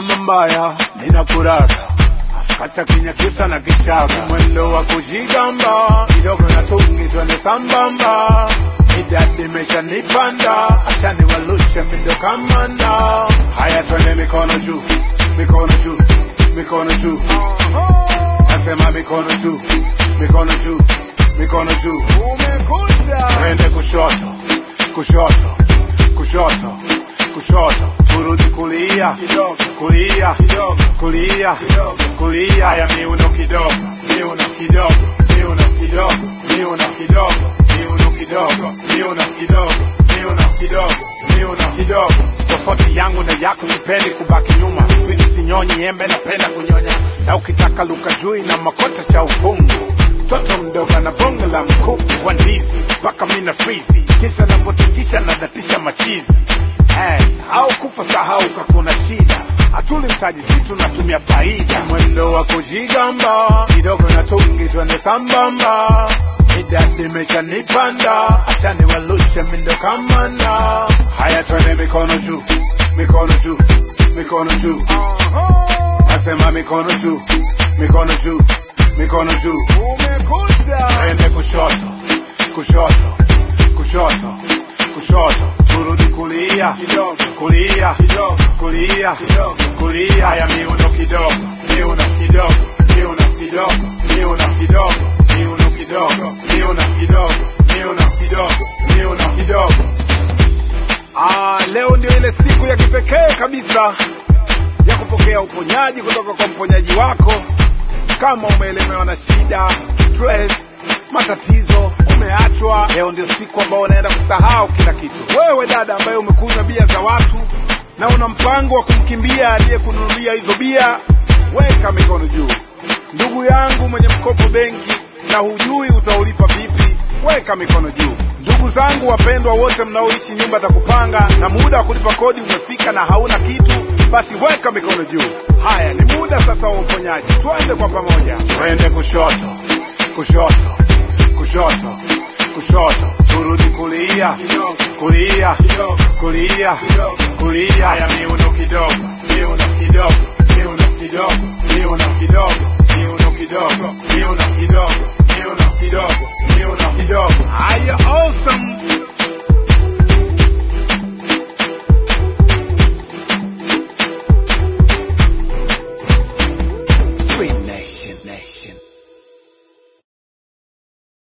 kama mbaya ninakuraga, kata kinya kisa na kichaga, mwendo wa kujigamba, kidogo na tungi twende sambamba, idadi mesha nipanda, acha niwalushe mindo kamanda. Haya twende mikono juu, mikono juu, mikono juu, nasema mikono juu, mikono juu, mikono juu. Umekuja twende kushoto, kushoto, kushoto, kushoto, turudi kulia kidogo, kulia kidogo, kulia kidogo, kulia. Haya miuno kidogo, miuno kidogo, miuno kidogo, miuno kidogo, miuno kidogo, miuno kidogo, miuno kidogo, miuno kidogo. Tofauti yangu na yako, sipendi kubaki nyuma, kwini sinyonyi embe, napenda kunyonya, na ukitaka luka jui na makota cha ukungu. Toto mdogo na bongo la mkuku wa ndizi, baka mina freezy, kisa na kutingisha na datisha machizi. Au kufa sahau kakuna shida, atuli mtaji situ natumia faida, mwendo wa kujigamba, kidogo na tungi twende sambamba, idadi mesha nipanda, acha niwalushe mindo kamanda. Haya twende mikono juu, mikono juu, mikono juu, nasema mikono juu, mikono juu, mikono juu. Umekuja twende kushoto, kushoto, kushoto, kushoto, turudi kulia kidogo, kulia kidogo, kulia kidogo, kulia. Haya miuno kidogo, miuno kidogo, miuno kidogo, miuno kidogo, miuno kidogo, miuno kidogo, miuno kidogo, miuno kidogo. Leo ndio ile siku ya kipekee kabisa ya kupokea uponyaji kutoka kwa mponyaji wako. Kama umeelemewa na shida, stress, matatizo, umeachwa, leo ndio siku ambayo unaenda kusahau kila kitu. Wewe dada ambaye umekunywa bia za watu na una mpango wa kumkimbia aliyekununulia hizo bia, weka mikono juu. Ndugu yangu mwenye mkopo benki na hujui utaulipa vipi, weka mikono juu. Ndugu zangu wapendwa wote mnaoishi nyumba za kupanga na muda wa kulipa kodi umefika na hauna kitu, basi weka mikono juu. Haya ni muda sasa wa uponyaji, twende kwa pamoja. Twende kushoto, kushoto, kushoto, kushoto, turudi kulia kulia, kulia, kulia. Haya miuno kidogo, miuno kidogo.